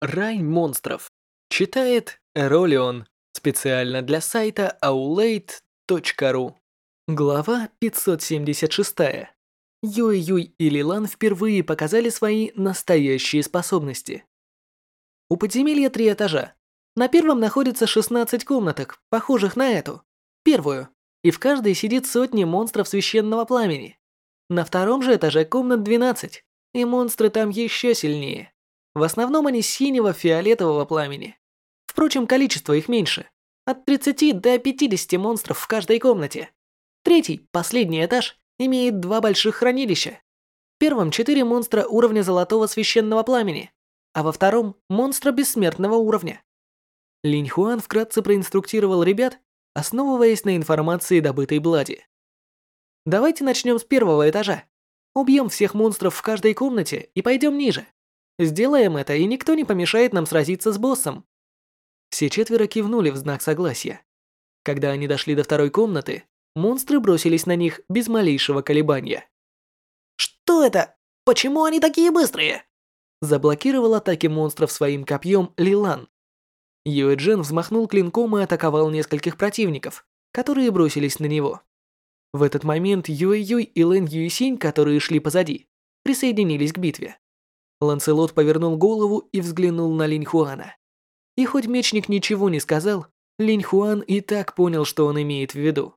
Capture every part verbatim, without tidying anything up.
Рай монстров. Читает Эролион. Специально для сайта аулейт точка ру. Глава пятьсот семьдесят шесть. Юй-Юй и Лилан впервые показали свои настоящие способности. У подземелья три этажа. На первом находится шестнадцать комнаток, похожих на эту, первую, и в каждой сидит сотни монстров священного пламени. На втором же этаже комнат двенадцать, и монстры там еще сильнее. В основном они синего фиолетового пламени. Впрочем, количество их меньше. От тридцати до пятидесяти монстров в каждой комнате. Третий, последний этаж, имеет два больших хранилища. В первом четыре монстра уровня золотого священного пламени, а во втором монстра бессмертного уровня. Линь Хуан вкратце проинструктировал ребят, основываясь на информации, добытой Блади. Давайте начнем с первого этажа. Убьем всех монстров в каждой комнате и пойдем ниже. Сделаем это, и никто не помешает нам сразиться с боссом. Все четверо кивнули в знак согласия. Когда они дошли до второй комнаты, монстры бросились на них без малейшего колебания. Что это? Почему они такие быстрые? Заблокировал атаки монстров своим копьем Лилан. Юэ Джен взмахнул клинком и атаковал нескольких противников, которые бросились на него. В этот момент Юэ Юй и Лэн Юйсинь, которые шли позади, присоединились к битве. Ланселот повернул голову и взглянул на Линь Хуана. И хоть мечник ничего не сказал, Линь Хуан и так понял, что он имеет в виду.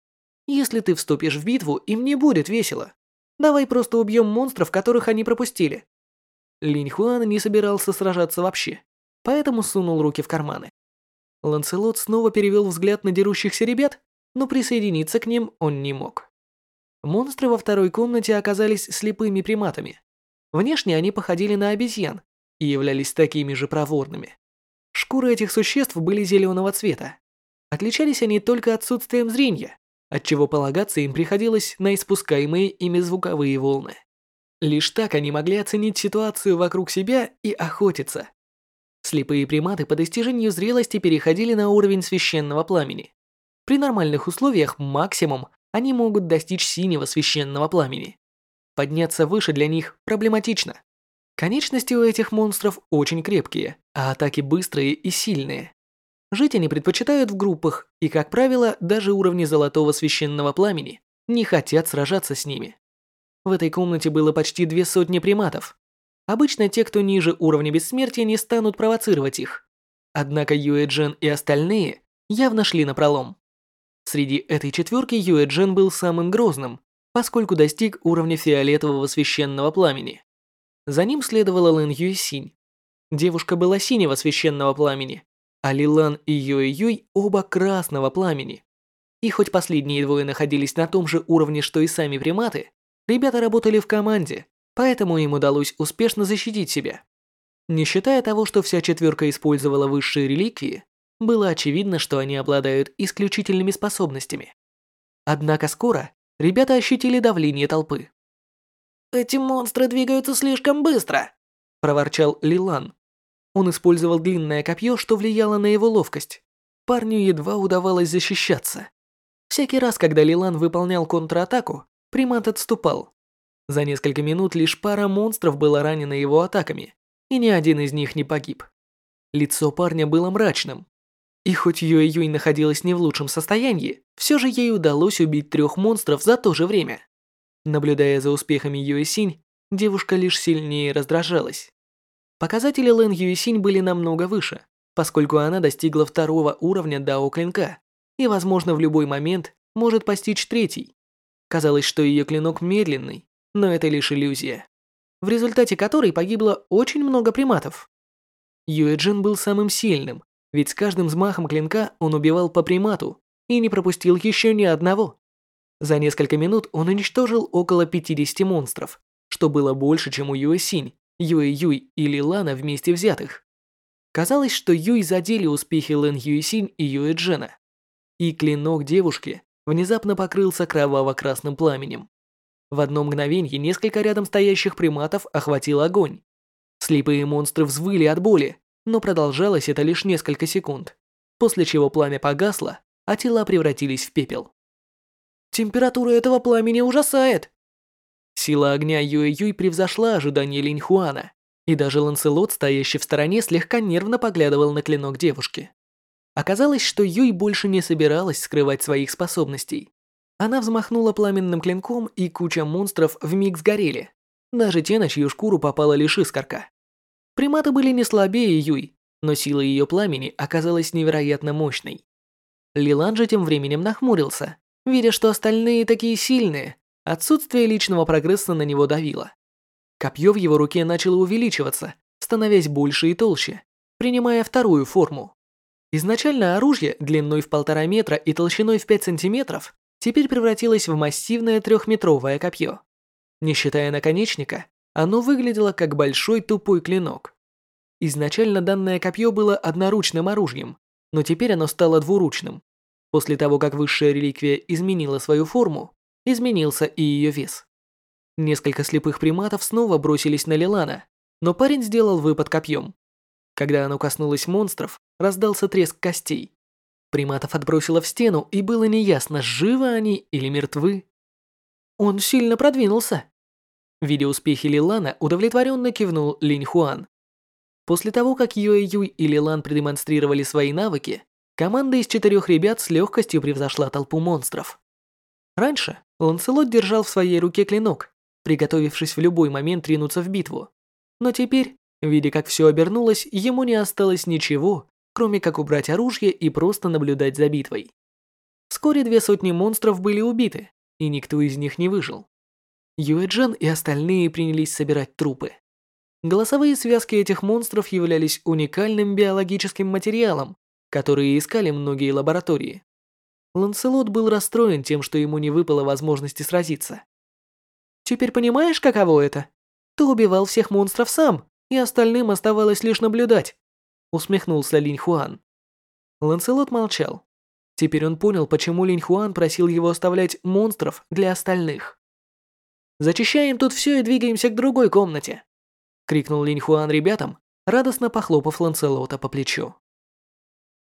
«Если ты вступишь в битву, им не будет весело. Давай просто убьем монстров, которых они пропустили». Линь Хуан не собирался сражаться вообще, поэтому сунул руки в карманы. Ланселот снова перевел взгляд на дерущихся ребят, но присоединиться к ним он не мог. Монстры во второй комнате оказались слепыми приматами. Внешне они походили на обезьян и являлись такими же проворными. Шкуры этих существ были зеленого цвета. Отличались они только отсутствием зрения, отчего полагаться им приходилось на испускаемые ими звуковые волны. Лишь так они могли оценить ситуацию вокруг себя и охотиться. Слепые приматы по достижению зрелости переходили на уровень священного пламени. При нормальных условиях максимум они могут достичь синего священного пламени. Подняться выше для них проблематично. Конечности у этих монстров очень крепкие, а атаки быстрые и сильные. Жить они предпочитают в группах, и, как правило, даже уровни золотого священного пламени не хотят сражаться с ними. В этой комнате было почти две сотни приматов. Обычно те, кто ниже уровня бессмертия, не станут провоцировать их. Однако Юэ Джен и остальные явно шли напролом. Среди этой четверки Юэ Джен был самым грозным, поскольку достиг уровня фиолетового священного пламени. За ним следовала Лэн Юйсинь. Девушка была синего священного пламени, а Лилан и Юэ Юй оба красного пламени. И хоть последние двое находились на том же уровне, что и сами приматы, ребята работали в команде, поэтому им удалось успешно защитить себя. Не считая того, что вся четверка использовала высшие реликвии, было очевидно, что они обладают исключительными способностями. Однако скоро ребята ощутили давление толпы. «Эти монстры двигаются слишком быстро», – проворчал Лилан. Он использовал длинное копье, что влияло на его ловкость. Парню едва удавалось защищаться. Всякий раз, когда Лилан выполнял контратаку, примат отступал. За несколько минут лишь пара монстров была ранена его атаками, и ни один из них не погиб. Лицо парня было мрачным. И хоть Юэ Юй находилась не в лучшем состоянии, все же ей удалось убить трех монстров за то же время. Наблюдая за успехами Юэ Синь, девушка лишь сильнее раздражалась. Показатели Лэн Юэсинь были намного выше, поскольку она достигла второго уровня Дао Клинка и, возможно, в любой момент может постичь третий. Казалось, что ее клинок медленный, но это лишь иллюзия, в результате которой погибло очень много приматов. Юэ Джин был самым сильным, ведь с каждым взмахом клинка он убивал по примату и не пропустил еще ни одного. За несколько минут он уничтожил около пятидесяти монстров, что было больше, чем у Юэ Синь, Юэ Юй и Лилана вместе взятых. Казалось, что Юй задели успехи Лэн Юйсинь и Юэ Джена, и клинок девушки внезапно покрылся кроваво-красным пламенем. В одно мгновенье несколько рядом стоящих приматов охватил огонь. Слепые монстры взвыли от боли, но продолжалось это лишь несколько секунд, после чего пламя погасло, а тела превратились в пепел. «Температура этого пламени ужасает!» Сила огня Юэ Юй превзошла ожидания Линь Хуана, И даже Ланселот, стоящий в стороне, слегка нервно поглядывал на клинок девушки. Оказалось, что Юй больше не собиралась скрывать своих способностей. Она взмахнула пламенным клинком, и куча монстров вмиг сгорели. Даже те, на чью шкуру попала лишь искорка. Приматы были не слабее Юй, но сила ее пламени оказалась невероятно мощной. Лилан же тем временем нахмурился, видя, что остальные такие сильные, отсутствие личного прогресса на него давило. Копье в его руке начало увеличиваться, становясь больше и толще, принимая вторую форму. Изначально оружие длиной в полтора метра и толщиной в пять сантиметров теперь превратилось в массивное трехметровое копье. Не считая наконечника, оно выглядело как большой тупой клинок. Изначально данное копье было одноручным оружием, но теперь оно стало двуручным. После того, как высшая реликвия изменила свою форму, изменился и ее вес. Несколько слепых приматов снова бросились на Лилана, но парень сделал выпад копьем. Когда оно коснулось монстров, раздался треск костей. Приматов отбросило в стену, и было неясно, живы они или мертвы. Он сильно продвинулся. Видя успехи Лилана, удовлетворенно кивнул Линь Хуан. После того, как Юэ Юй и Лилан продемонстрировали свои навыки, команда из четырех ребят с легкостью превзошла толпу монстров. Раньше Ланселот держал в своей руке клинок, приготовившись в любой момент ринуться в битву. Но теперь, видя, как все обернулось, ему не осталось ничего, кроме как убрать оружие и просто наблюдать за битвой. Вскоре две сотни монстров были убиты, и никто из них не выжил. Юэ Джен и остальные принялись собирать трупы. Голосовые связки этих монстров являлись уникальным биологическим материалом, который искали многие лаборатории. Ланселот был расстроен тем, что ему не выпало возможности сразиться. «Теперь понимаешь, каково это? Ты убивал всех монстров сам, и остальным оставалось лишь наблюдать», усмехнулся Линь Хуан. Ланселот молчал. Теперь он понял, почему Линь Хуан просил его оставлять монстров для остальных. «Зачищаем тут все и двигаемся к другой комнате», крикнул Линь Хуан ребятам, радостно похлопав Ланселота по плечу.